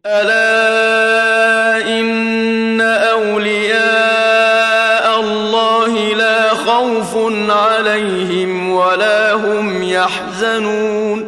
ألا إن أولياء الله لا خوف عليهم ولا هم يحزنون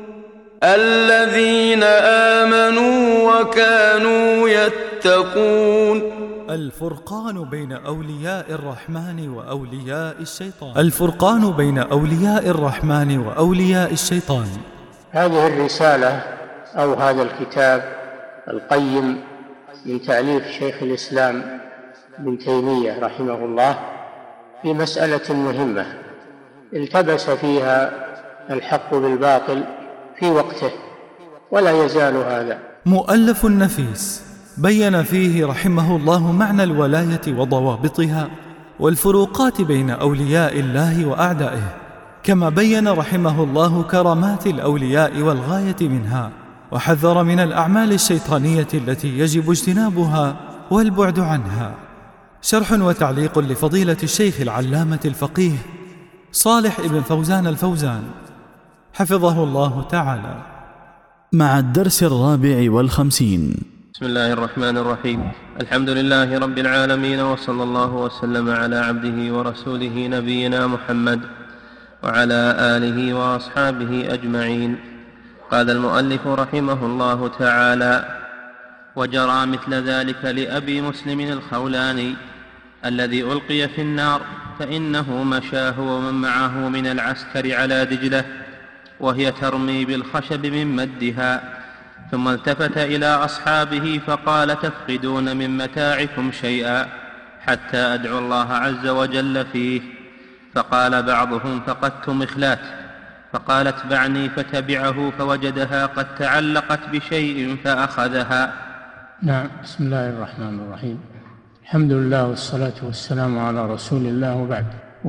الذين آمنوا وكانوا يتقون. الفرقان بين أولياء الرحمن وأولياء الشيطان. الفرقان بين أولياء الرحمن وأولياء الشيطان. هذه الرسالة أو هذا الكتاب القيم من تأليف شيخ الإسلام ابن تيمية رحمه الله في مسألة مهمة التبس فيها الحق بالباطل في وقته ولا يزال هذا. مؤلف نفيس بين فيه رحمه الله معنى الولاية وضوابطها والفروقات بين أولياء الله وأعدائه، كما بين رحمه الله كرامات الأولياء والغاية منها، وحذر من الأعمال الشيطانية التي يجب اجتنابها والبعد عنها. شرح وتعليق لفضيلة الشيخ العلامة الفقيه صالح ابن فوزان الفوزان حفظه الله تعالى، مع الدرس 54. بسم الله الرحمن الرحيم. الحمد لله رب العالمين، وصلى الله وسلم على عبده ورسوله نبينا محمد وعلى آله وأصحابه أجمعين. قال المؤلف رحمه الله تعالى: وجرى مثل ذلك لأبي مسلم الخولاني الذي ألقي في النار، فإنه مشاه ومن معه من العسكر على دجلة وهي ترمي بالخشب من مدها، ثم التفت إلى أصحابه فقال: تفقدون من متاعكم شيئا حتى أدعو الله عز وجل فيه. فقال بعضهم: فقدت مخلات. فقال: اتبعني. فتبعه فوجدها قد تعلقت بشيء فأخذها. نعم. بسم الله الرحمن الرحيم. الحمد لله والصلاة والسلام على رسول الله، وبعد.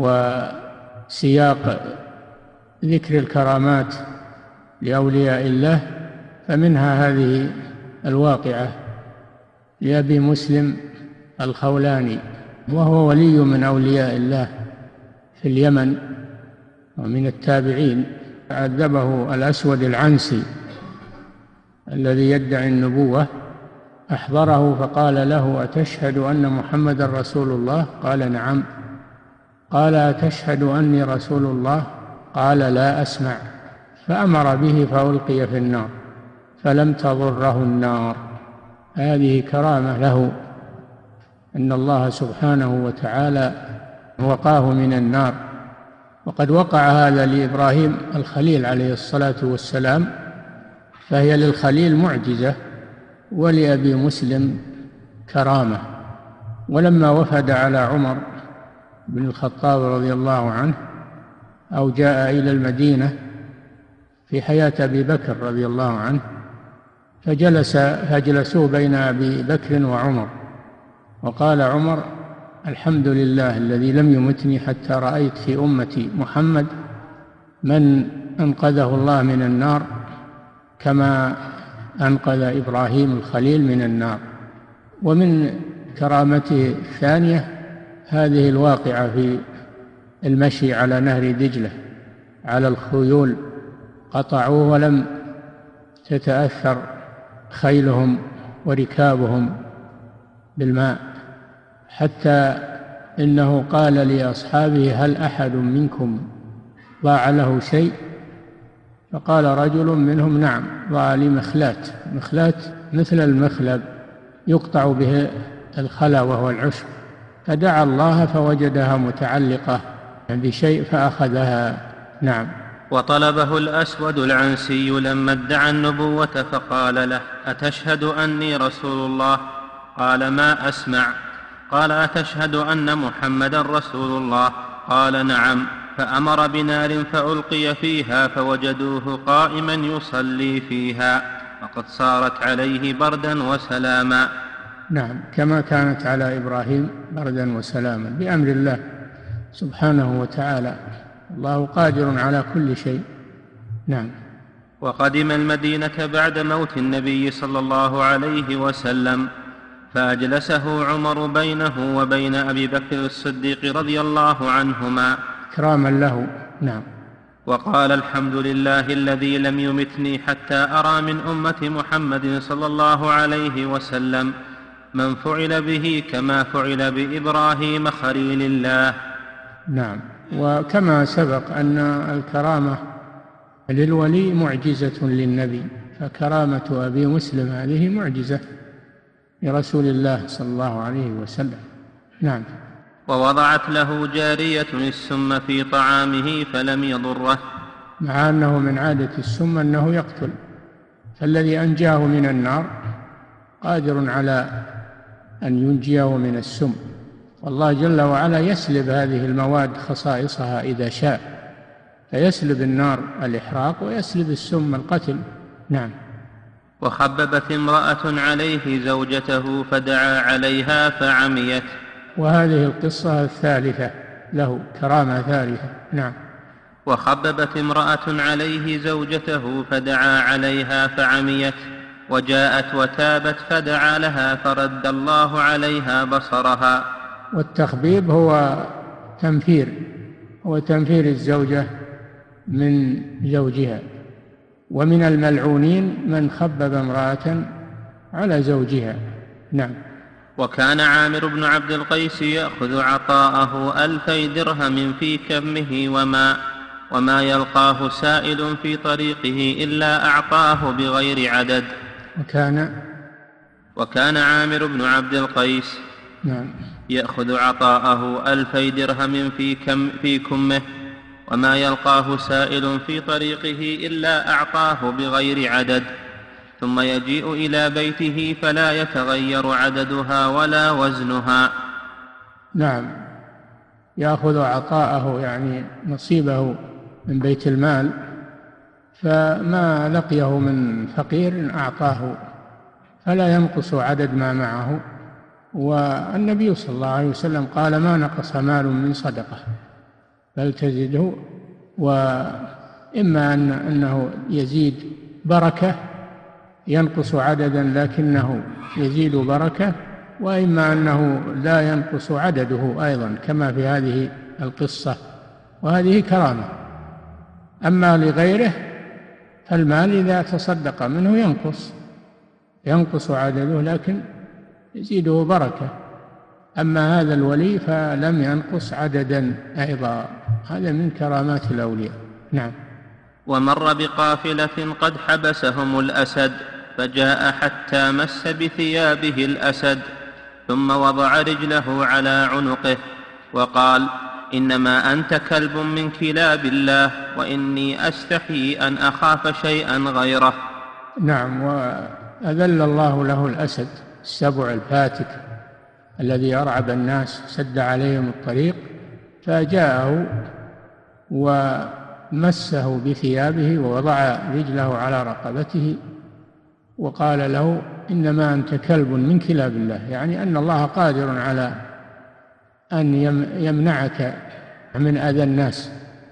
وسياق ذكر الكرامات لأولياء الله فمنها هذه الواقعة لأبي مسلم الخولاني، وهو ولي من أولياء الله في اليمن ومن التابعين. عذبه الأسود العنسي الذي يدعي النبوة، أحضره فقال له: أتشهد أن محمد رسول الله؟ قال: نعم. قال: أتشهد أني رسول الله؟ قال: لا أسمع. فأمر به فألقي في النار فلم تضره النار. هذه كرامة له، أن الله سبحانه وتعالى وقاه من النار. وقد وقع هذا لإبراهيم الخليل عليه الصلاة والسلام، فهي للخليل معجزة، ولأبي مسلم كرامة. ولما وفد على عمر بن الخطاب رضي الله عنه أو جاء إلى المدينة في حياة أبي بكر رضي الله عنه، فجلسوا بين أبي بكر وعمر، وقال عمر: الحمد لله الذي لم يمتني حتى رأيت في أمتي محمد من أنقذه الله من النار كما أنقذ إبراهيم الخليل من النار. ومن كرامته الثانية هذه الواقعة في المشي على نهر دجلة على الخيول، قطعوه ولم تتأثر خيلهم وركابهم بالماء، حتى إنه قال لأصحابه: هل أحد منكم ضاع له شيء؟ فقال رجل منهم: نعم، ضاع لي مخلات مثل المخلب يقطع به الخلا وهو العشب. فدعا الله فوجدها متعلقة بشيء فأخذها. نعم. وطلبه الأسود العنسي لما ادعى النبوة فقال له: أتشهد أني رسول الله؟ قال: ما أسمع. قال: أتشهد أن محمدا رسول الله؟ قال: نعم. فأمر بنار فألقي فيها فوجدوه قائما يصلي فيها، وقد صارت عليه بردا وسلاما. نعم، كما كانت على إبراهيم بردا وسلاما بأمر الله سبحانه وتعالى. الله قادر على كل شيء. نعم. وقدم المدينة بعد موت النبي صلى الله عليه وسلم، فأجلسه عمر بينه وبين أبي بكر الصديق رضي الله عنهما إكراما له. نعم. وقال الحمد لله الذي لم يمتني حتى أرى من أمة محمد صلى الله عليه وسلم من فعل به كما فعل بإبراهيم خليل الله. نعم. وكما سبق أن الكرامة للولي معجزة للنبي، فكرامة أبي مسلم هذه معجزة لرسول الله صلى الله عليه وسلم. نعم. ووضعت له جارية السم في طعامه فلم يضره، مع أنه من عادة السم أنه يقتل، فالذي أنجاه من النار قادر على أن ينجيه من السم، والله جل وعلا يسلب هذه المواد خصائصها إذا شاء، فيسلب النار الإحراق ويسلب السم القتل. نعم. وخببت امرأة عليه زوجته فدعا عليها فعميت. وهذه القصة الثالثة له، كرامة ثالثة. نعم. وخببت امرأة عليه زوجته فدعا عليها فعميت، وجاءت وتابت فدعا لها فرد الله عليها بصرها. والتخبيب هو تنفير الزوجة من زوجها، ومن الملعونين من خبب امرأة على زوجها. نعم. وكان عامر بن عبد القيس يأخذ عطاءه 2000 درهم في كمه وما يلقاه سائل في طريقه إلا أعطاه بغير عدد. وكان عامر بن عبد القيس نعم يأخذ عطاءه 2000 درهم في كمه وما يلقاه سائل في طريقه إلا أعطاه بغير عدد، ثم يجيء إلى بيته فلا يتغير عددها ولا وزنها. نعم. يأخذ عطاءه يعني نصيبه من بيت المال، فما لقيه من فقير أعطاه فلا ينقص عدد ما معه. والنبي صلى الله عليه وسلم قال: ما نقص مال من صدقة بل تزده، وإما أنه يزيد بركة ينقص عددا لكنه يزيد بركة، وإما أنه لا ينقص عدده أيضا كما في هذه القصة، وهذه كرامة. أما لغيره فالمال إذا تصدق منه ينقص عدده لكن يزيده بركة. أما هذا الولي فلم ينقص عددا أيضا، هذا من كرامات الأولياء. نعم. ومر بقافلة قد حبسهم الأسد فجاء حتى مس بثيابه الأسد، ثم وضع رجله على عنقه وقال: إنما أنت كلب من كلاب الله، وإني أستحي أن أخاف شيئا غيره. نعم. وأذل الله له الأسد السبع الفاتك الذي أرعب الناس سد عليهم الطريق، فجاءه ومسه بثيابه ووضع رجله على رقبته وقال له: إنما أنت كلب من كلاب الله، يعني أن الله قادر على أن يمنعك من أذى الناس.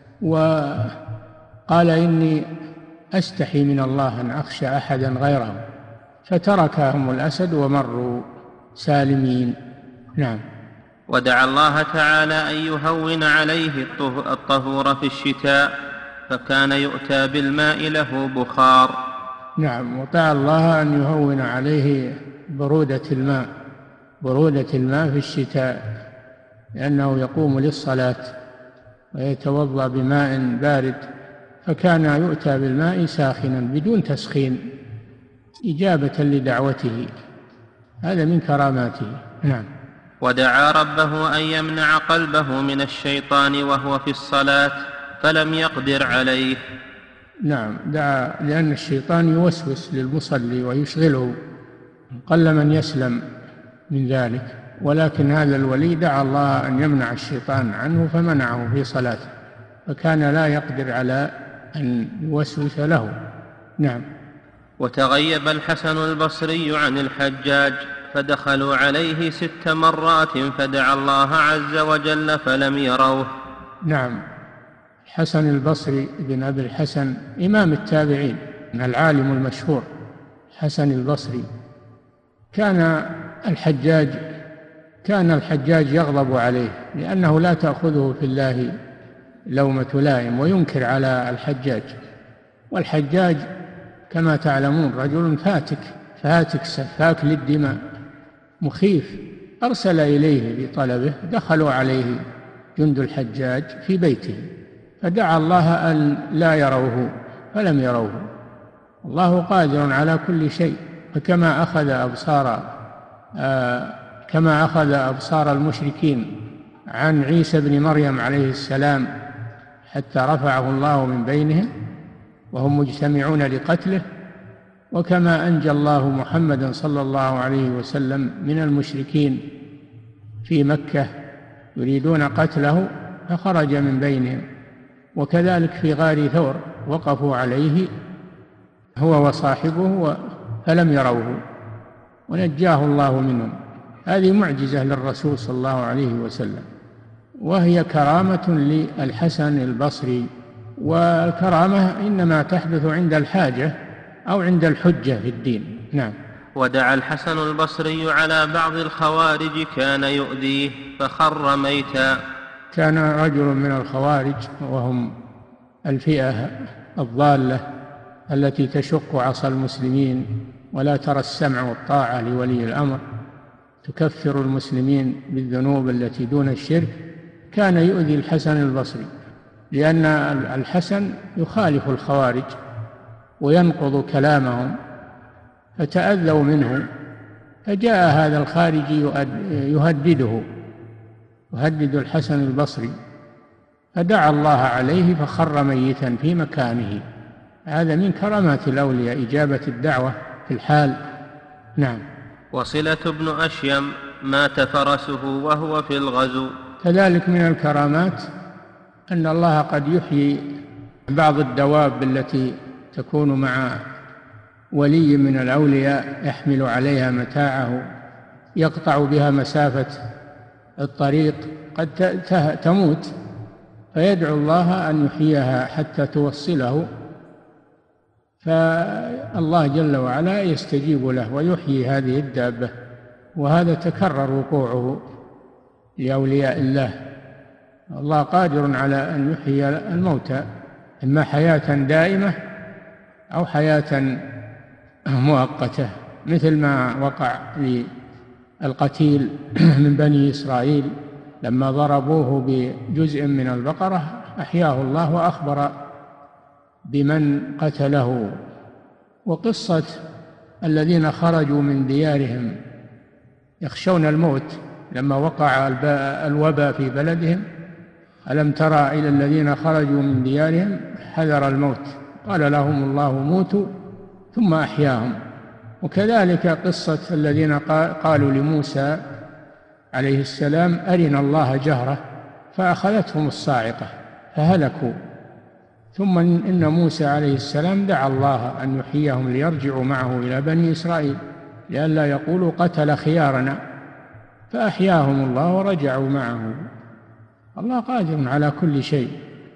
وقال: إني أستحي من الله أن أخشى أحدا غيره، فتركهم الأسد ومروا سالمين. نعم. ودعا الله تعالى أن يهون عليه الطهور في الشتاء، فكان يؤتى بالماء له بخار. نعم. ودعا الله أن يهون عليه برودة الماء في الشتاء، لأنه يقوم للصلاة ويتوضأ بماء بارد، فكان يؤتى بالماء ساخنا بدون تسخين إجابة لدعوته، هذا من كراماته. نعم. ودعا ربه أن يمنع قلبه من الشيطان وهو في الصلاة فلم يقدر عليه. نعم. دعا، لأن الشيطان يوسوس للمصلي ويشغله، قل من يسلم من ذلك، ولكن هذا الولي دعا الله أن يمنع الشيطان عنه فمنعه في صلاته، فكان لا يقدر على أن يوسوس له. نعم. وتغيب الحسن البصري عن الحجاج فدخلوا عليه 6 مرات فدعا الله عز وجل فلم يروه. نعم. الحسن البصري بن أبي الحسن إمام التابعين، العالم المشهور حسن البصري. كان الحجاج يغضب عليه لأنه لا تأخذه في الله لومة لائم وينكر على الحجاج. والحجاج كما تعلمون رجل فاتك سفاك للدماء مخيف، أرسل إليه بطلبه، دخلوا عليه جند الحجاج في بيته فدعا الله أن لا يروه فلم يروه. الله قادر على كل شيء. فكما أخذ أبصار المشركين عن عيسى بن مريم عليه السلام حتى رفعه الله من بينهم وهم مجتمعون لقتله، وكما أنجى الله محمدا صلى الله عليه وسلم من المشركين في مكة يريدون قتله فخرج من بينهم، وكذلك في غار ثور وقفوا عليه هو وصاحبه فلم يروه ونجاه الله منهم. هذه معجزة للرسول صلى الله عليه وسلم، وهي كرامة للحسن البصري، والكرامة إنما تحدث عند الحاجة أو عند الحجة في الدين. نعم. ودعا الحسن البصري على بعض الخوارج كان يؤذيه فخر ميتا. كان رجل من الخوارج وهم الفئة الضالة التي تشق عصا المسلمين ولا ترى السمع والطاعة لولي الأمر، تكفر المسلمين بالذنوب التي دون الشرك. كان يؤذي الحسن البصري لأن الحسن يخالف الخوارج وينقض كلامهم فتأذوا منه، فجاء هذا الخارجي يهدد الحسن البصري فدعا الله عليه فخر ميتا في مكانه. هذا من كرامات الأولياء إجابة الدعوة في الحال. نعم. وصلة بن أشيم مات فرسه وهو في الغزو. كذلك من الكرامات أن الله قد يحيي بعض الدواب التي تكون مع ولي من الأولياء يحمل عليها متاعه يقطع بها مسافة الطريق، قد تموت فيدعو الله أن يحييها حتى توصله، فالله جل وعلا يستجيب له ويحيي هذه الدابة. وهذا تكرر وقوعه لأولياء الله. الله قادر على أن يحيي الموتى إما حياة دائمة أو حياة مؤقتة، مثل ما وقع للقتيل من بني إسرائيل لما ضربوه بجزء من البقرة أحياه الله وأخبر بمن قتله. وقصة الذين خرجوا من ديارهم يخشون الموت لما وقع الوباء في بلدهم، ألم ترى إلى الذين خرجوا من ديارهم حذر الموت قال لهم الله موتوا ثم أحياهم. وكذلك قصة الذين قالوا لموسى عليه السلام أرنا الله جهرة فأخذتهم الصاعقة فهلكوا، ثم إن موسى عليه السلام دعا الله أن يحييهم ليرجعوا معه إلى بني إسرائيل لئلا يقولوا قتل خيارنا، فأحياهم الله ورجعوا معه. الله قادر على كل شيء.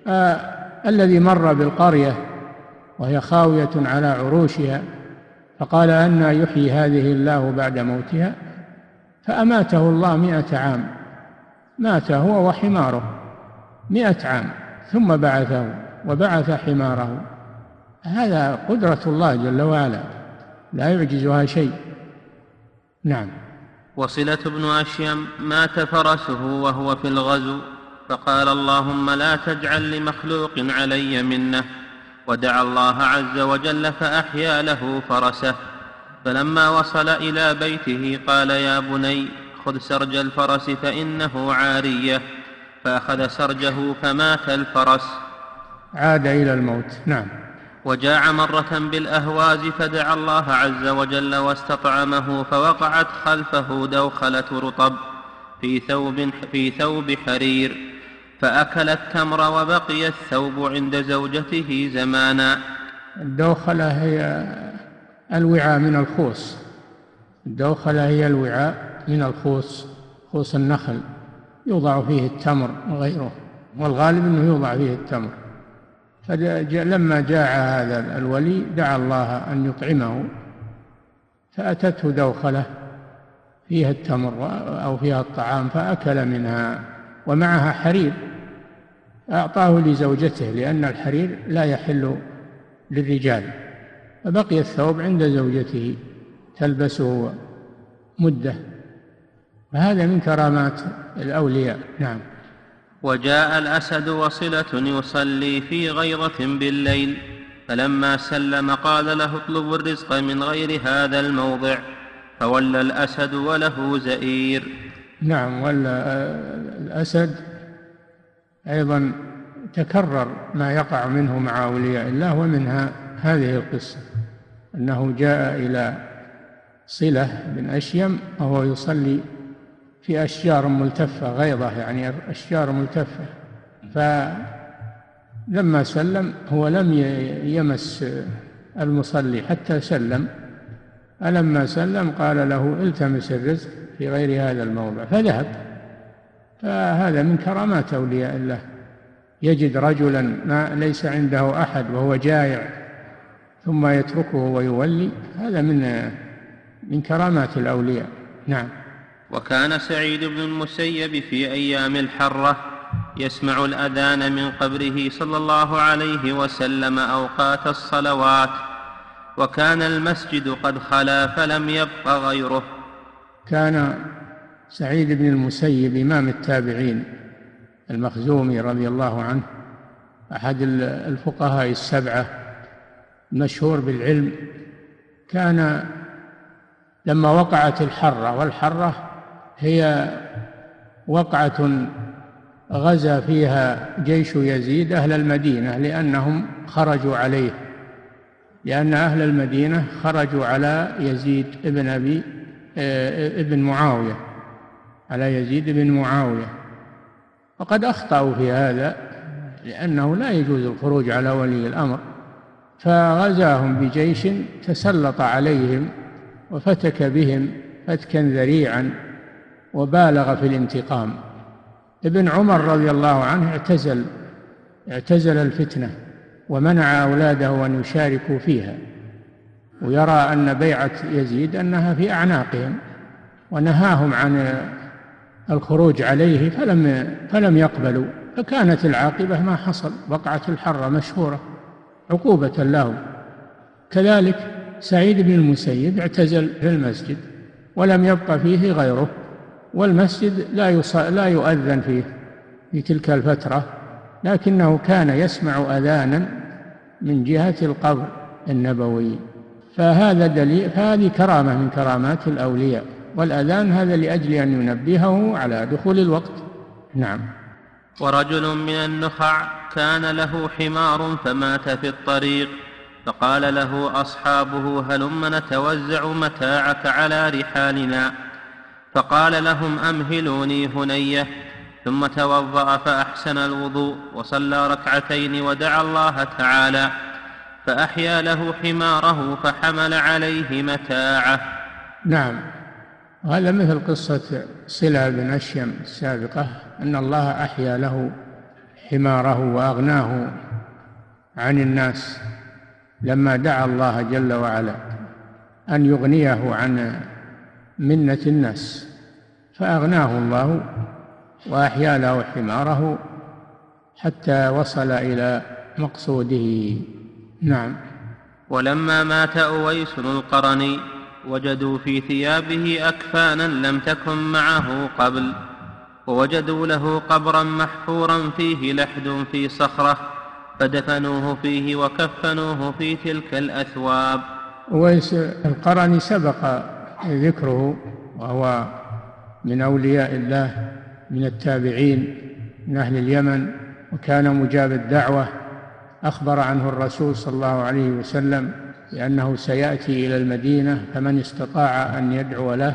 الذي مر بالقرية وهي خاوية على عروشها فقال أنى يحيي هذه الله بعد موتها، فأماته الله 100 عام، مات هو وحماره 100 عام ثم بعثه وبعث حماره. هذا قدرة الله جل وعلا لا يعجزها شيء. نعم. وصلة بن أشيم مات فرسه وهو في الغزو فقال اللهم لا تجعل لمخلوق علي منه، ودعا الله عز وجل فأحيا له فرسه. فلما وصل إلى بيته قال يا بني خذ سرج الفرس فإنه عارية، فأخذ سرجه فمات الفرس. عاد إلى الموت. نعم. وجاع مرة بالأهواز فدعا الله عز وجل واستطعمه، فوقعت خلفه دوخلة رطب في ثوب حرير، فأكل التمر وبقي الثوب عند زوجته زمانا. الدوخلة هي الوعاء من الخوص، الدوخلة هي الوعاء من الخوص، خوص النخل يوضع فيه التمر وغيره، والغالب أنه يوضع فيه التمر. فلما جاء هذا الولي دعا الله أن يطعمه، فأتته دوخلة فيها التمر أو فيها الطعام فأكل منها ومعها حرير، أعطاه لزوجته لأن الحرير لا يحل للرجال، فبقي الثوب عند زوجته تلبسه مدة، فهذا من كرامات الأولياء. نعم. وجاء الأسد وصلة يصلي في غيرة بالليل، فلما سلم قال له اطلب الرزق من غير هذا الموضع، فولى الأسد وله زئير. نعم، والأسد أيضا تكرر ما يقع منه مع أولياء الله، ومنها هذه القصة أنه جاء إلى صلة بن أشيم وهو يصلي في أشجار ملتفة، غيضة يعني أشجار ملتفة، فلما سلم هو لم يمس المصلي حتى سلم، فلما سلم قال له التمس الرزق في غير هذا الموضع، فذهب. فهذا من كرامات أولياء الله، يجد رجلا ما ليس عنده أحد وهو جائع ثم يتركه ويولي، هذا من كرامات الأولياء. نعم. وكان سعيد بن المسيب في أيام الحرة يسمع الأذان من قبره صلى الله عليه وسلم أوقات الصلوات، وكان المسجد قد خلا فلم يبق غيره. كان سعيد بن المسيب إمام التابعين المخزومي رضي الله عنه، أحد الفقهاء السبعة مشهور بالعلم. كان لما وقعت الحرة، والحرة هي وقعة غزا فيها جيش يزيد أهل المدينة لأنهم خرجوا عليه، لأن أهل المدينة خرجوا على يزيد ابن معاوية، على يزيد بن معاوية، وقد أخطأوا في هذا لأنه لا يجوز الخروج على ولي الأمر، فغزاهم بجيش تسلط عليهم وفتك بهم فتكا ذريعا وبالغ في الانتقام. ابن عمر رضي الله عنه اعتزل الفتنة ومنع أولاده أن يشاركوا فيها، ويرى أن بيعة يزيد أنها في أعناقهم، ونهاهم عن الخروج عليه فلم يقبلوا، فكانت العاقبة ما حصل، وقعت الحرة مشهورة عقوبة لهم. كذلك سعيد بن المسيب اعتزل في المسجد ولم يبق فيه غيره، والمسجد لا يؤذن فيه في تلك الفترة، لكنه كان يسمع أذانا من جهة القبر النبوي، فهذا دليل، هذه كرامة من كرامات الأولياء، والأذان هذا لأجل أن ينبهه على دخول الوقت. نعم. ورجل من النخع كان له حمار فمات في الطريق، فقال له أصحابه هلم نتوزع متاعك على رحالنا، فقال لهم أمهلوني هنية، ثم توضأ فأحسن الوضوء وصلى ركعتين ودعا الله تعالى، فأحيا له حماره فحمل عليه متاعه. نعم، هذا مثل قصة صلة بن أشيم السابقة، أن الله أحيا له حماره وأغناه عن الناس لما دعا الله جل وعلا أن يغنيه عن منة الناس، فأغناه الله وأحيا له حماره حتى وصل إلى مقصوده. نعم. ولما مات أويس القرني وجدوا في ثيابه أكفانا لم تكن معه قبل، ووجدوا له قبرا محفورا فيه لحد في صخرة، فدفنوه فيه وكفنوه في تلك الأثواب. أويس القرني سبق ذكره، وهو من أولياء الله من التابعين من أهل اليمن، وكان مجاب الدعوة، أخبر عنه الرسول صلى الله عليه وسلم لأنه سيأتي إلى المدينة فمن استطاع أن يدعو له.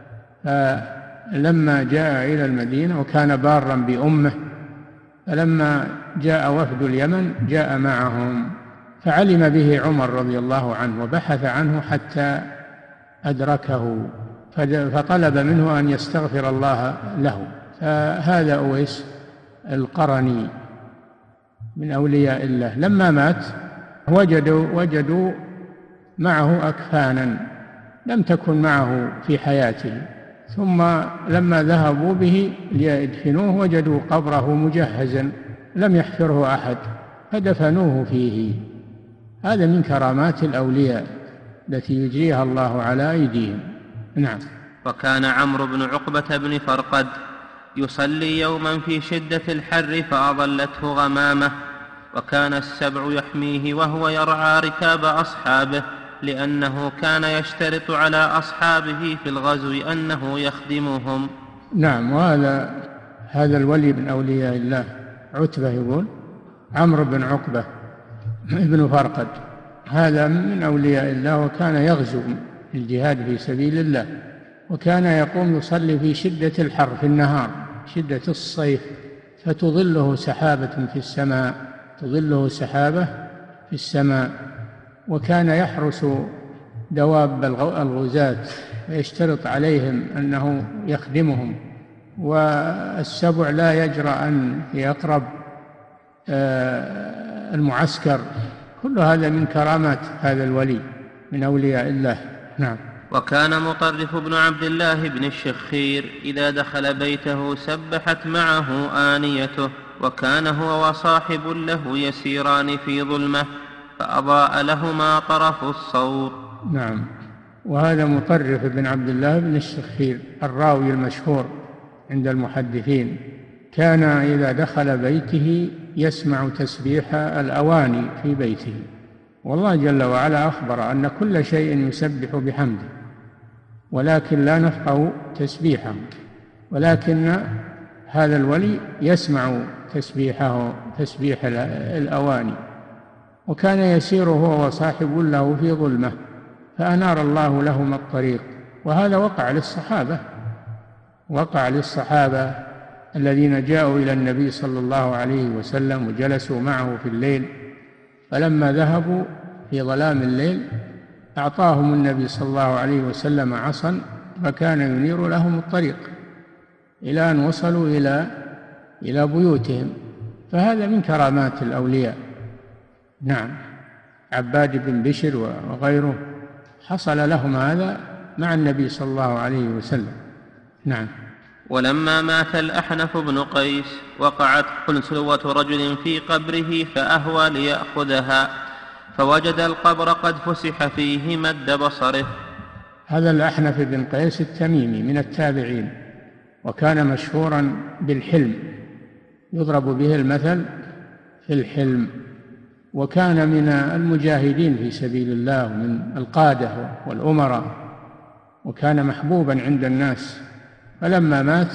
فلما جاء إلى المدينة وكان بارا بأمه، فلما جاء وفد اليمن جاء معهم، فعلم به عمر رضي الله عنه وبحث عنه حتى أدركه، فطلب منه أن يستغفر الله له. فهذا أويس القرني من أولياء الله. لما مات وجدوا معه أكفانا لم تكن معه في حياته، ثم لما ذهبوا به ليدفنوه وجدوا قبره مجهزا لم يحفره أحد فدفنوه فيه. هذا من كرامات الأولياء التي يجريها الله على أيديهم. نعم. وكان عمرو بن عقبة بن فرقد يصلي يوما في شدة الحر فأضلته غمامة، وكان السبع يحميه وهو يرعى ركاب أصحابه، لأنه كان يشترط على أصحابه في الغزو أنه يخدمهم. نعم. وهذا الولي من أولياء الله عتبة يقول عمرو بن عقبة ابن فرقد، هذا من أولياء الله، وكان يغزو الجهاد في سبيل الله، وكان يقوم يصلي في شدة الحر في النهار، شدة الصيف، فتظله سحابة في السماء، تظله سحابة في السماء. وكان يحرس دواب الغزاة ويشترط عليهم أنه يخدمهم، والسبع لا يجرأ أن يقرب المعسكر. كل هذا من كرامات هذا الولي من أولياء الله. نعم. وكان مطرف بن عبد الله بن الشخير إذا دخل بيته سبحت معه آنيته، وكان هو وصاحب له يسيران في ظلمة فأضاء لهما طرف الصور. نعم. وهذا مطرف بن عبد الله بن الشخير الراوي المشهور عند المحدثين، كان إذا دخل بيته يسمع تسبيح الأواني في بيته، والله جل وعلا أخبر أن كل شيء يسبح بحمده، ولكن لا نفقه تسبيحه، ولكن هذا الولي يسمع تسبيحه، تسبيح الأواني. وكان يسير هو وصاحب له في ظلمة فأنار الله لهما الطريق. وهذا وقع للصحابة الذين جاءوا إلى النبي صلى الله عليه وسلم وجلسوا معه في الليل، فلما ذهبوا في ظلام الليل أعطاهم النبي صلى الله عليه وسلم عصا فكان ينير لهم الطريق إلى أن وصلوا إلى بيوتهم. فهذا من كرامات الأولياء. نعم. عباد بن بشر وغيره حصل لهم هذا مع النبي صلى الله عليه وسلم. نعم. ولما مات الأحنف بن قيس وقعت قلسلوة رجل في قبره فأهوى ليأخذها، فوجد القبر قد فسح فيه مد بصره. هذا الأحنف بن قيس التميمي من التابعين، وكان مشهورا بالحلم، يضرب به المثل في الحلم، وكان من المجاهدين في سبيل الله من القادة والأمراء، وكان محبوبا عند الناس. فلما مات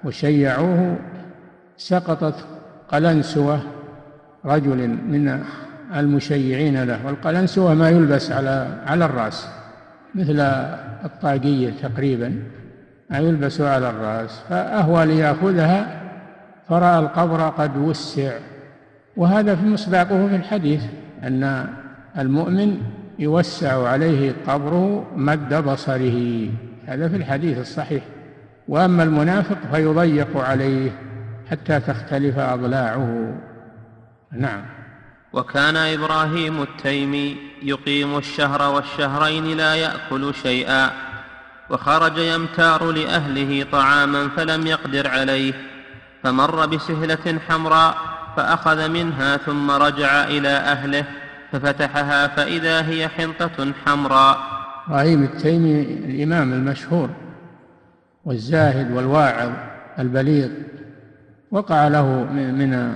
وشيعوه سقطت قلنسوة رجل من المشيعين له، والقلنسوة ما يلبس على الرأس مثل الطاقية تقريبا، ما يلبس على الرأس، فأهوى ليأخذها فرأى القبر قد وسع. وهذا في مصداقه في الحديث أن المؤمن يوسع عليه قبره مد بصره، هذا في الحديث الصحيح. وأما المنافق فيضيق عليه حتى تختلف أضلاعه. نعم. وكان إبراهيم التيمي يقيم الشهر والشهرين لا يأكل شيئا، وخرج يمتار لأهله طعاما فلم يقدر عليه، فمر بسهلة حمراء فأخذ منها ثم رجع إلى أهله ففتحها فإذا هي حنطة حمراء. إبراهيم التيمي الإمام المشهور والزاهد والواعظ البليغ، وقع له من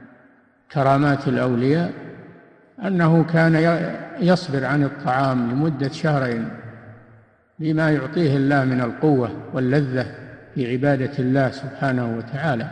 كرامات الأولياء أنه كان يصبر عن الطعام لمدة شهرين بما يعطيه الله من القوة واللذة في عبادة الله سبحانه وتعالى.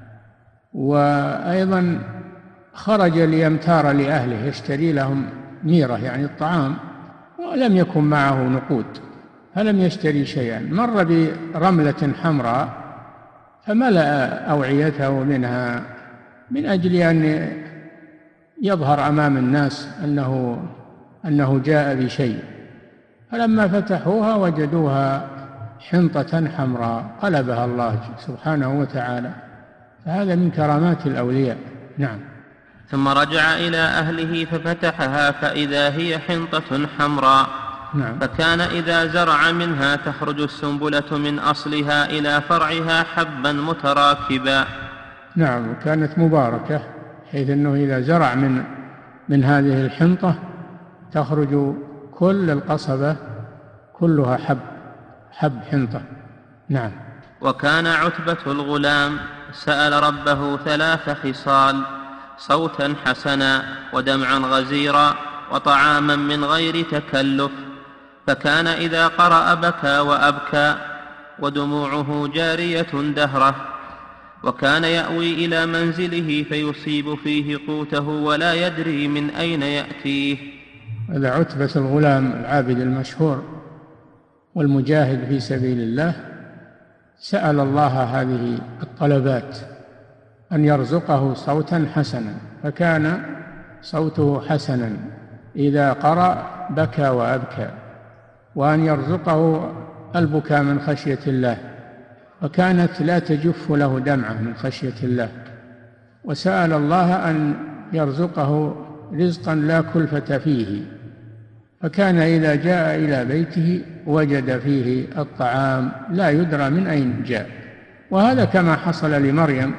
وأيضا خرج ليمتار لأهله يشتري لهم ميرة يعني الطعام، ولم يكن معه نقود فلم يشتري شيئا، مر برملة حمراء فملأ أوعيته منها من أجل أن يظهر أمام الناس أنه جاء بشيء، فلما فتحوها وجدوها حنطة حمراء قلبها الله سبحانه وتعالى. فهذا من كرامات الأولياء. نعم. ثم رجع إلى أهله ففتحها فإذا هي حنطة حمراء. نعم. فكان إذا زرع منها تخرج السنبلة من أصلها إلى فرعها حبا متراكبا. نعم، كانت مباركة، حيث أنه إذا زرع من هذه الحنطة تخرج كل القصبة كلها حب حنطة. نعم. وكان عتبة الغلام سأل ربه 3 خصال: صوتا حسنا، ودمعا غزيرا، وطعاما من غير تكلف، فكان إذا قرأ بكى وأبكى، ودموعه جارية دهره، وكان يأوي إلى منزله فيصيب فيه قوته ولا يدري من أين يأتيه. هذا عتبة الغلام العابد المشهور والمجاهد في سبيل الله، سأل الله هذه الطلبات: أن يرزقه صوتا حسنا، فكان صوته حسنا، إذا قرأ بكى وأبكى، وأن يرزقه البكاء من خشية الله، فكانت لا تجف له دمعة من خشية الله. وسأل الله أن يرزقه رزقا لا كلفة فيه، فكان إذا جاء إلى بيته وجد فيه الطعام لا يدرى من أين جاء. وهذا كما حصل لمريم،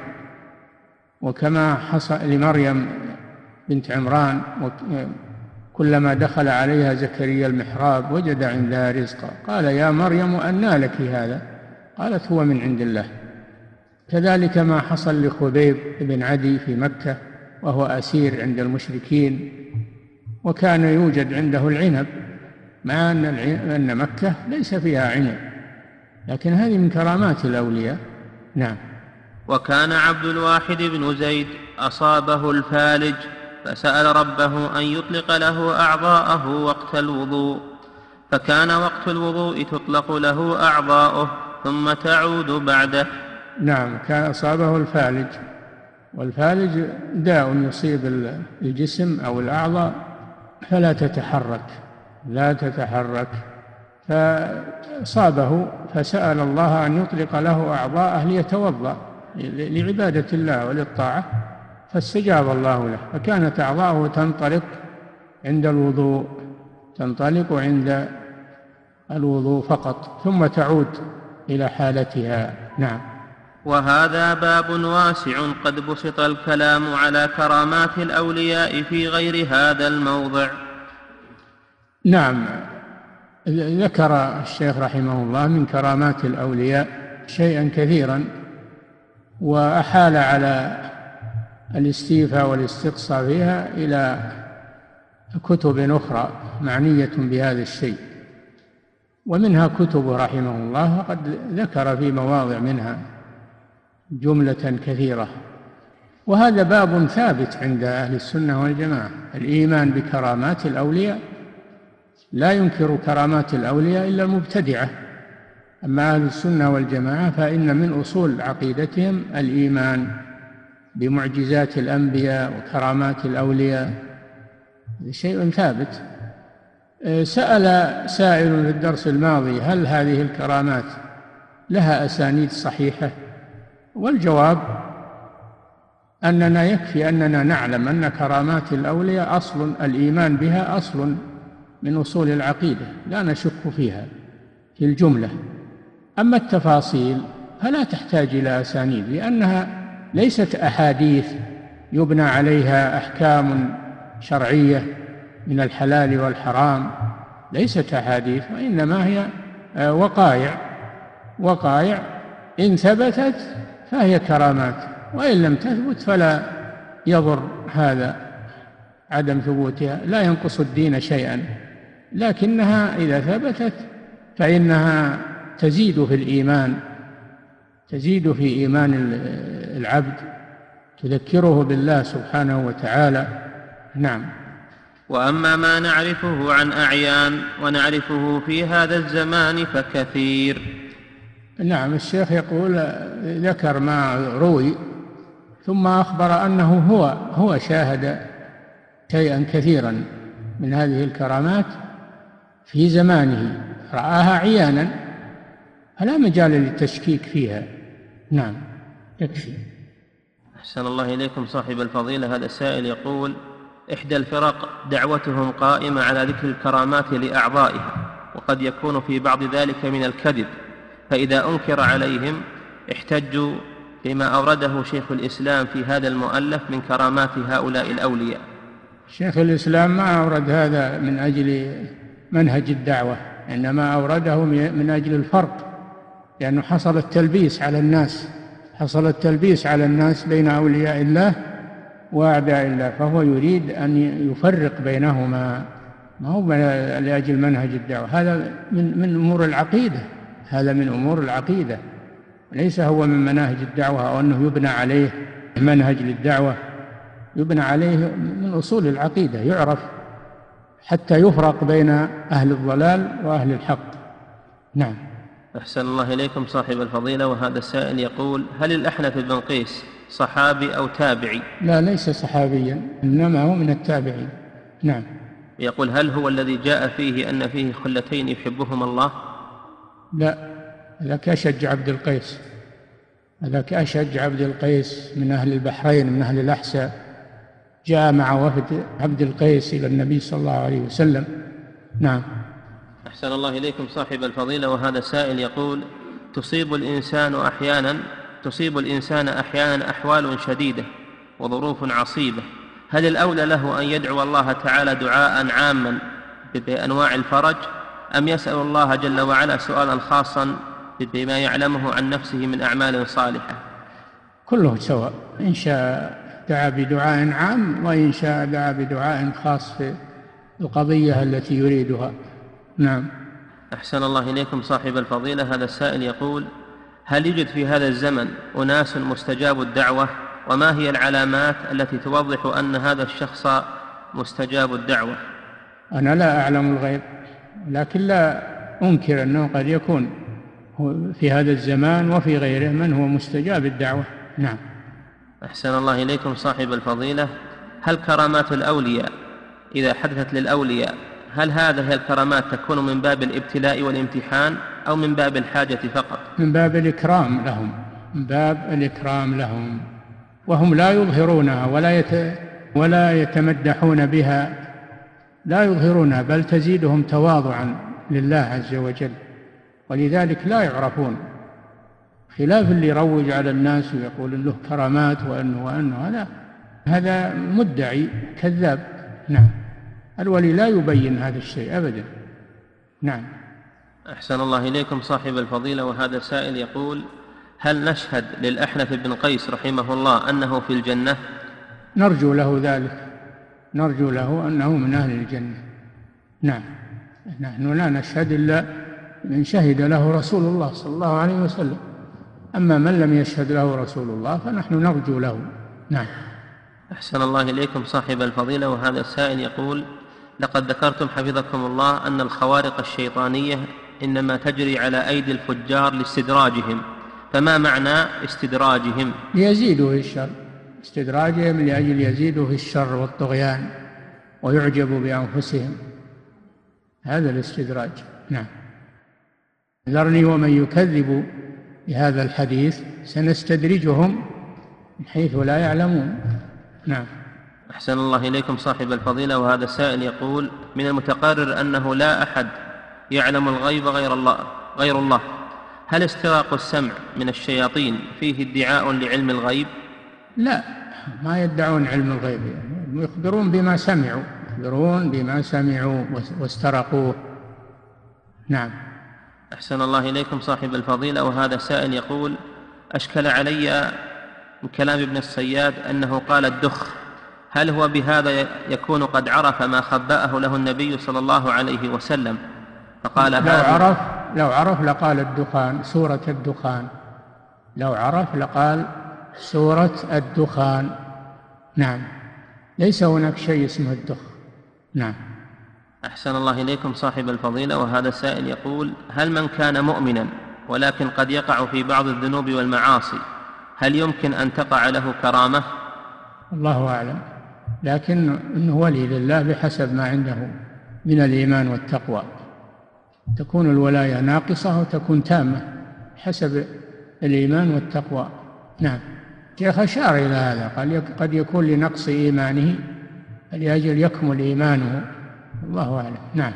وكما حصل لمريم بنت عمران، كلما دخل عليها زكريا المحراب وجد عندها رزقا، قال: يا مريم أنى لك هذا؟ قالت: هو من عند الله. كذلك ما حصل لخبيب بن عدي في مكة وهو أسير عند المشركين، وكان يوجد عنده العنب، مع أن مكة ليس فيها عنب، لكن هذه من كرامات الأولياء. نعم. وكان عبد الواحد بن زيد أصابه الفالج، فسأل ربه أن يطلق له أعضاءه وقت الوضوء، فكان وقت الوضوء تطلق له أعضاؤه ثم تعود بعده. نعم، كان أصابه الفالج، والفالج داء يصيب الجسم أو الأعضاء فلا تتحرك، فصابه، فسأل الله أن يطلق له أعضاءه ليتوضأ لعبادة الله وللطاعة، فاستجاب الله له، فكانت أعضاءه تنطلق عند الوضوء فقط، ثم تعود إلى حالتها. نعم. وهذا باب واسع قد بسط الكلام على كرامات الأولياء في غير هذا الموضع. نعم، ذكر الشيخ رحمه الله من كرامات الأولياء شيئا كثيرا، وأحال على الاستيفاء والاستقصاء فيها إلى كتب أخرى معنية بهذا الشيء، ومنها كتب رحمه الله، وقد ذكر في مواضع منها جملة كثيرة. وهذا باب ثابت عند أهل السنة والجماعة، الإيمان بكرامات الأولياء، لا ينكر كرامات الأولياء إلا المبتدعة. أما أهل السنة والجماعة فإن من أصول عقيدتهم الإيمان بمعجزات الأنبياء وكرامات الأولياء، شيء ثابت. سأل سائل في الدرس الماضي: هل هذه الكرامات لها أسانيد صحيحة؟ والجواب أننا يكفي أننا نعلم أن كرامات الأولياء أصل، الإيمان بها أصل من أصول العقيدة، لا نشك فيها في الجملة. أما التفاصيل فلا تحتاج إلى أسانيد، لأنها ليست أحاديث يبنى عليها أحكام شرعية من الحلال والحرام، ليست أحاديث، وإنما هي وقائع إن ثبتت فهي كرامات، وإن لم تثبت فلا يضر هذا عدم ثبوتها، لا ينقص الدين شيئا، لكنها إذا ثبتت فإنها تزيد في الإيمان، تزيد في إيمان العبد، تذكره بالله سبحانه وتعالى. نعم. وأما ما نعرفه عن أعيان ونعرفه في هذا الزمان فكثير. نعم، الشيخ يقول ذكر ما روي، ثم أخبر أنه هو شاهد شيئا كثيرا من هذه الكرامات في زمانه، رآها عيانا، فلا مجال للتشكيك فيها. نعم، يكفي. أحسن الله إليكم صاحب الفضيلة. هذا السائل يقول: إحدى الفرق دعوتهم قائمة على ذكر الكرامات لأعضائها، وقد يكون في بعض ذلك من الكذب، فإذا أنكر عليهم احتجوا فيما أورده شيخ الإسلام في هذا المؤلف من كرامات هؤلاء الأولياء؟ شيخ الإسلام ما أورد هذا من أجل منهج الدعوة، إنما أورده من أجل الفرق، لأنه حصل التلبيس على الناس بين أولياء الله وأعداء الله، فهو يريد أن يفرق بينهما، ما هو لأجل منهج الدعوة. هذا من أمور العقيدة، هذا من أمور العقيدة، ليس هو من مناهج الدعوة أو أنه يبنى عليه منهج للدعوة، يبنى عليه من أصول العقيدة، يعرف حتى يفرق بين أهل الضلال وأهل الحق. نعم. أحسن الله إليكم صاحب الفضيلة. وهذا السائل يقول: هل الأحنف بن قيس صحابي أو تابعي؟ لا، ليس صحابيا، إنما هو من التابعين. نعم. يقول: هل هو الذي جاء فيه أن فيه خلتين يحبهما الله؟ لا، ذاك أشج عبد القيس من أهل البحرين، من أهل الأحساء، جاء مع وفد عبد القيس إلى النبي صلى الله عليه وسلم. نعم. أحسن الله إليكم صاحب الفضيلة. وهذا سائل يقول: تصيب الإنسان أحيانا أحوال شديدة وظروف عصيبة، هل الأولى له أن يدعو الله تعالى دعاء عاما بأنواع الفرج، أم يسأل الله جل وعلا سؤالا خاصا بما يعلمه عن نفسه من أعمال صالحة؟ كله سواء، إن شاء دعا بدعاء عام، وإن شاء دعا بدعاء خاص في القضية التي يريدها. نعم. أحسن الله إليكم صاحب الفضيلة. هذا السائل يقول: هل يوجد في هذا الزمن أناس مستجاب الدعوة؟ وما هي العلامات التي توضح أن هذا الشخص مستجاب الدعوة؟ أنا لا أعلم الغيب، لكن لا أنكر أنه قد يكون في هذا الزمان وفي غيره من هو مستجاب الدعوة. نعم. أحسن الله إليكم صاحب الفضيلة. هل كرامات الأولياء إذا حدثت للأولياء، هل هذه الكرامات تكون من باب الابتلاء والامتحان أو من باب الحاجة فقط؟ من باب الإكرام لهم، من باب الإكرام لهم، وهم لا يظهرونها ولا يتمدحون بها، لا يظهرونها، بل تزيدهم تواضعا لله عز وجل، ولذلك لا يعرفون، خلاف اللي يروج على الناس ويقول له كرامات وأنه هذا مدعي كذاب. نعم. الولي لا يبين هذا الشيء أبدا. نعم. أحسن الله إليكم صاحب الفضيلة. وهذا سائل يقول: هل نشهد للأحنف بن قيس رحمه الله أنه في الجنة؟ نرجو له ذلك، نرجو له أنه من أهل الجنة. نعم. نحن لا نشهد إلا من شهد له رسول الله صلى الله عليه وسلم، أما من لم يشهد له رسول الله فنحن نرجو له. نعم. أحسن الله إليكم صاحب الفضيلة. وهذا السائل يقول: لقد ذكرتم حفظكم الله أن الخوارق الشيطانية إنما تجري على أيدي الفجار لاستدراجهم، فما معنى استدراجهم؟ ليزيدوا في الشر، استدراجهم لأجل يزيدوا في الشر والطغيان ويعجبوا بأنفسهم، هذا الاستدراج. نعم. ذرني ومن يكذب بهذا الحديث سنستدرجهم من حيث لا يعلمون. نعم. أحسن الله إليكم صاحب الفضيلة. وهذا السائل يقول: من المتقرر أنه لا أحد يعلم الغيب غير الله، هل استراق السمع من الشياطين فيه ادعاء لعلم الغيب؟ لا، ما يدعون علم الغيب، يعني يخبرون بما سمعوا واسترقوه. نعم. أحسن الله إليكم صاحب الفضيلة. وهذا السائل يقول: أشكل علي من كلام ابن الصياد أنه قال الدخ، هل هو بهذا يكون قد عرف ما خبأه له النبي صلى الله عليه وسلم فقال لو عرف لقال الدخان، سورة الدخان، لو عرف لقال سورة الدخان. نعم. ليس هناك شيء اسمه الدخ. نعم. أحسن الله إليكم صاحب الفضيلة. وهذا السائل يقول: هل من كان مؤمنا ولكن قد يقع في بعض الذنوب والمعاصي هل يمكن أن تقع له كرامة؟ الله أعلم، لكن إنه ولي لله بحسب ما عنده من الإيمان والتقوى، تكون الولاية ناقصة وتكون تامة حسب الإيمان والتقوى. نعم. الشيخ أشار إلى هذا، قال قد يكون لنقص إيمانه لأجل يكمل إيمانه، الله أعلم. نعم.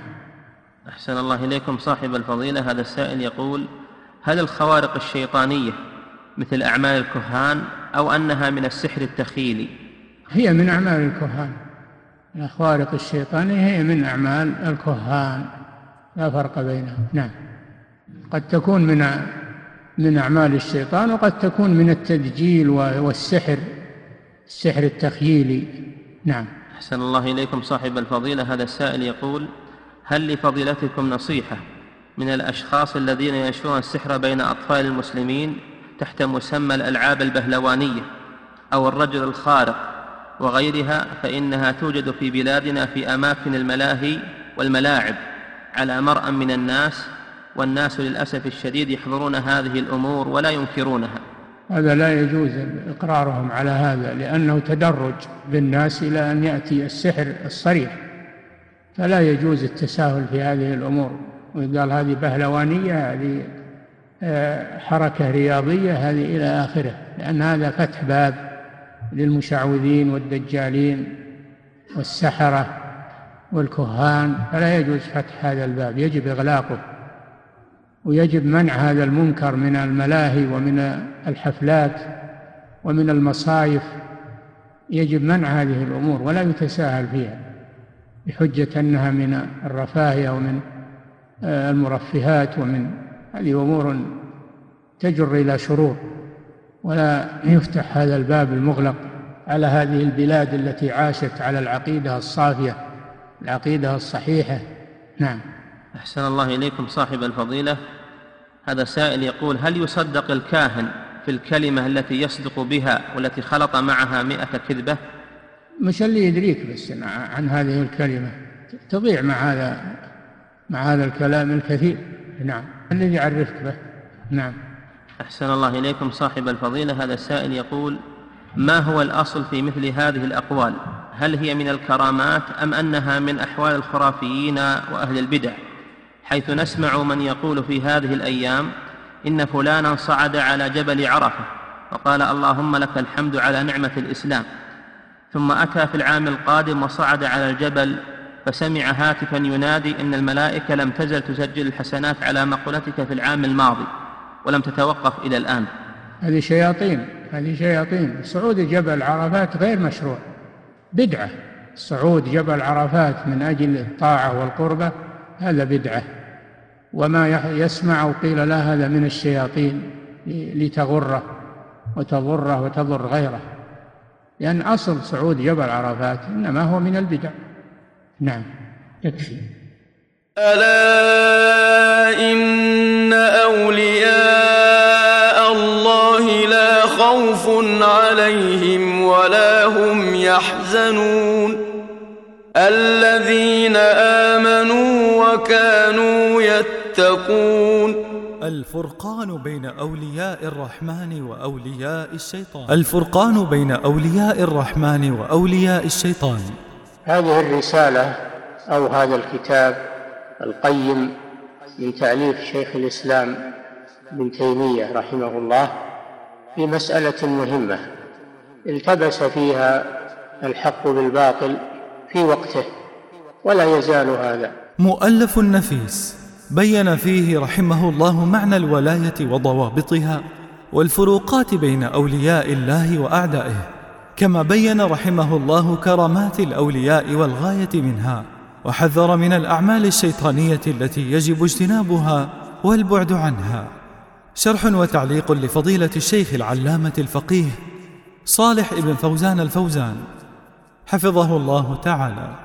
أحسن الله إليكم صاحب الفضيلة. هذا السائل يقول: هل الخوارق الشيطانية مثل أعمال الكهان، أو أنها من السحر التخيلي؟ هي من أعمال الكهان، خوارق الشيطان هي من أعمال الكهان، لا فرق بينهم. نعم، قد تكون من أعمال الشيطان، وقد تكون من التدجيل والسحر، السحر التخييلي. نعم. أحسن الله إليكم صاحب الفضيلة. هذا السائل يقول: هل لفضيلتكم نصيحة من الأشخاص الذين ينشرون السحر بين أطفال المسلمين تحت مسمى الألعاب البهلوانية أو الرجل الخارق وغيرها، فإنها توجد في بلادنا في أماكن الملاهي والملاعب على مرأى من الناس، والناس للأسف الشديد يحضرون هذه الأمور ولا ينكرونها؟ هذا لا يجوز إقرارهم على هذا، لأنه تدرج بالناس إلى أن يأتي السحر الصريح، فلا يجوز التساهل في هذه الأمور. وقال هذه بهلوانية، هذه حركة رياضية، هذه إلى آخره، لأن هذا فتح باب للمشعوذين والدجالين والسحرة والكهان، فلا يجوز فتح هذا الباب، يجب إغلاقه، ويجب منع هذا المنكر من الملاهي ومن الحفلات ومن المصايف. يجب منع هذه الأمور ولا يتساهل فيها بحجة أنها من الرفاهية ومن المرفهات، ومن هذه أمور تجر إلى شرور، ولا يفتح هذا الباب المغلق على هذه البلاد التي عاشت على العقيدة الصافية، العقيدة الصحيحة. نعم. أحسن الله إليكم صاحب الفضيلة. هذا سائل يقول: هل يصدق الكاهن في الكلمة التي يصدق بها والتي خلط معها 100 كذبة؟ مش اللي يدريك بس عن هذه الكلمة، تضيع مع هذا الكلام الكثير. نعم، الذي يعرفك به. نعم. أحسن الله إليكم صاحب الفضيلة. هذا السائل يقول: ما هو الأصل في مثل هذه الأقوال؟ هل هي من الكرامات أم أنها من أحوال الخرافيين وأهل البدع، حيث نسمع من يقول في هذه الأيام إن فلانا صعد على جبل عرفة وقال اللهم لك الحمد على نعمة الإسلام، ثم أتى في العام القادم وصعد على الجبل فسمع هاتفا ينادي إن الملائكة لم تزل تسجل الحسنات على مقولتك في العام الماضي ولم تتوقف إلى الآن؟ هذه شياطين. صعود جبل عرفات غير مشروع، بدعة. صعود جبل عرفات من أجل الطاعة والقربة هذا بدعة، وما يسمع وقيل لا هذا من الشياطين لتغره وتضره وتضر غيره، لأن أصل صعود جبل عرفات إنما هو من البدع. نعم، يكفي. ألا إن أولياء الله لا خوف عليهم ولا هم يحزنون الذين آمنوا وكانوا يتقون. الفرقان بين أولياء الرحمن وأولياء الشيطان. الفرقان بين أولياء الرحمن وأولياء الشيطان. هذه الرسالة أو هذا الكتاب القيم من تأليف شيخ الإسلام ابن تيمية رحمه الله في مسألة مهمة التبس فيها الحق بالباطل في وقته، ولا يزال هذا. مؤلف نفيس بين فيه رحمه الله معنى الولاية وضوابطها والفروقات بين أولياء الله وأعدائه، كما بين رحمه الله كرامات الأولياء والغاية منها، وحذر من الأعمال الشيطانية التي يجب اجتنابها والبعد عنها. شرح وتعليق لفضيلة الشيخ العلامة الفقيه صالح ابن فوزان الفوزان حفظه الله تعالى.